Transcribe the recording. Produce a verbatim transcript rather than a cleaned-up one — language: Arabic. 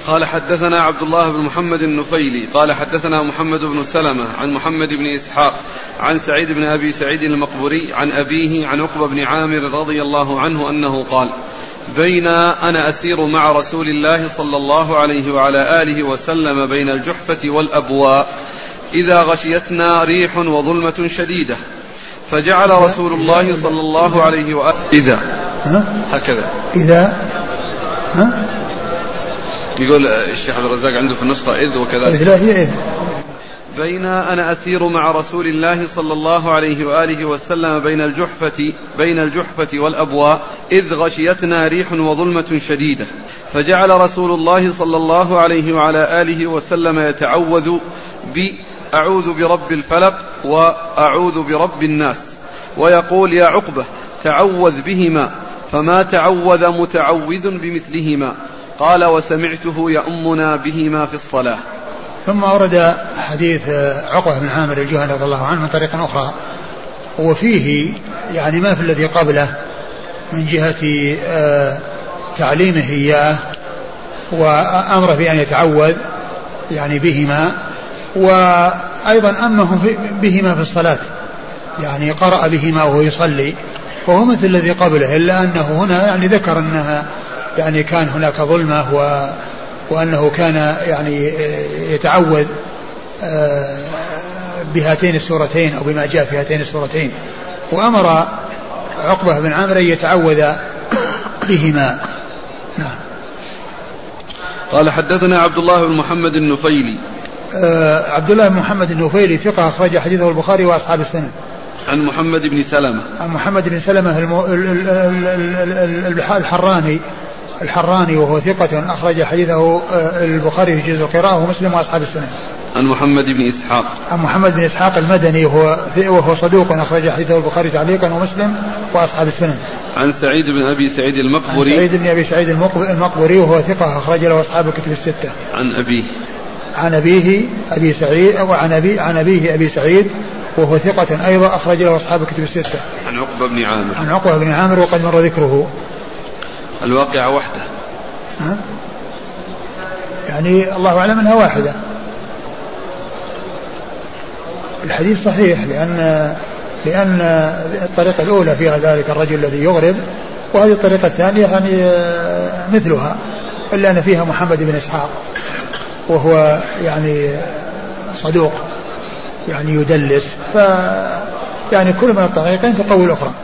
قال حدثنا عبد الله بن محمد النفيلي قال حدثنا محمد بن سلمة عن محمد بن إسحاق عن سعيد بن أبي سعيد المقبري عن أبيه عن عقبة بن عامر رضي الله عنه أنه قال بين أنا أسير مع رسول الله صلى الله عليه وعلى آله وسلم بين الجحفة والأبواء إذا غشيتنا ريح وظلمة شديدة فجعل رسول الله صلى الله عليه وآله إذا هكذا إذا ها يقول الشيخ عبد الرزاق عنده في النسخة إذ وكذا إذ لا هي إذ بين أنا أسير مع رسول الله صلى الله عليه وآله وسلم بين الجحفة بين الجحفة والأبواء إذ غشيتنا ريح وظلمة شديدة فجعل رسول الله صلى الله عليه وعلى آله وسلم يتعوذ بأعوذ برب الفلق وأعوذ برب الناس ويقول يا عقبة تعوذ بهما فما تعوذ متعوذ بمثلهما قال وسمعته يؤمنا بهما في الصلاة. ثم أورد حديث عقبة بن عامر الجهني رضي الله عنه من طريق أخرى وفيه يعني ما في الذي قبله من جهة تعليمه إياه وأمره بأن يتعوذ يعني بهما وأيضا أمه بهما في الصلاة يعني قرأ بهما وهو يصلي وهو مثل الذي قبله إلا أنه هنا يعني ذكر أنها يعني كان هناك ظلمة و وأنه كان يعني يتعوذ بهاتين السورتين أو بما جاء في هاتين السورتين وأمر عقبة بن عامر أن يتعوذ بهما. نعم. قال حدثنا عبد الله بن محمد النفيلي عبد الله بن محمد النفيلي ثقة أخرج حديثه البخاري وأصحاب السنن. عن محمد بن سلمة عن محمد بن سلمة الحراني الحراني وهو ثقة أخرج حديثه البخاري في جزء القراءة ومسلم وأصحاب السنن. عن محمد بن إسحاق عن محمد بن إسحاق المدني وهو وهو صدوق أخرج حديثه البخاري تعليقا ومسلم وأصحاب السنن. عن سعيد بن أبي سعيد المقبري عن سعيد بن أبي سعيد المقبري وهو ثقة أخرج له أصحاب الكتب الستة. عن أبيه عن أبيه أبي سعيد وعن أبي عن أبيه أبي سعيد وهو ثقة أيضا أخرج له أصحاب الكتب الستة. عن عقبة بن عامر عن عقبة بن عامر وقد مر ذكره. الواقعة وحده ها؟ يعني الله أعلم أنها واحدة. الحديث صحيح لأن لأن الطريقة الأولى فيها ذلك الرجل الذي يغرب وهذه الطريقة الثانية يعني مثلها إلا أن فيها محمد بن إسحاق وهو يعني صدوق يعني يدلس ف يعني كل من الطريقين تقوي الأخرى.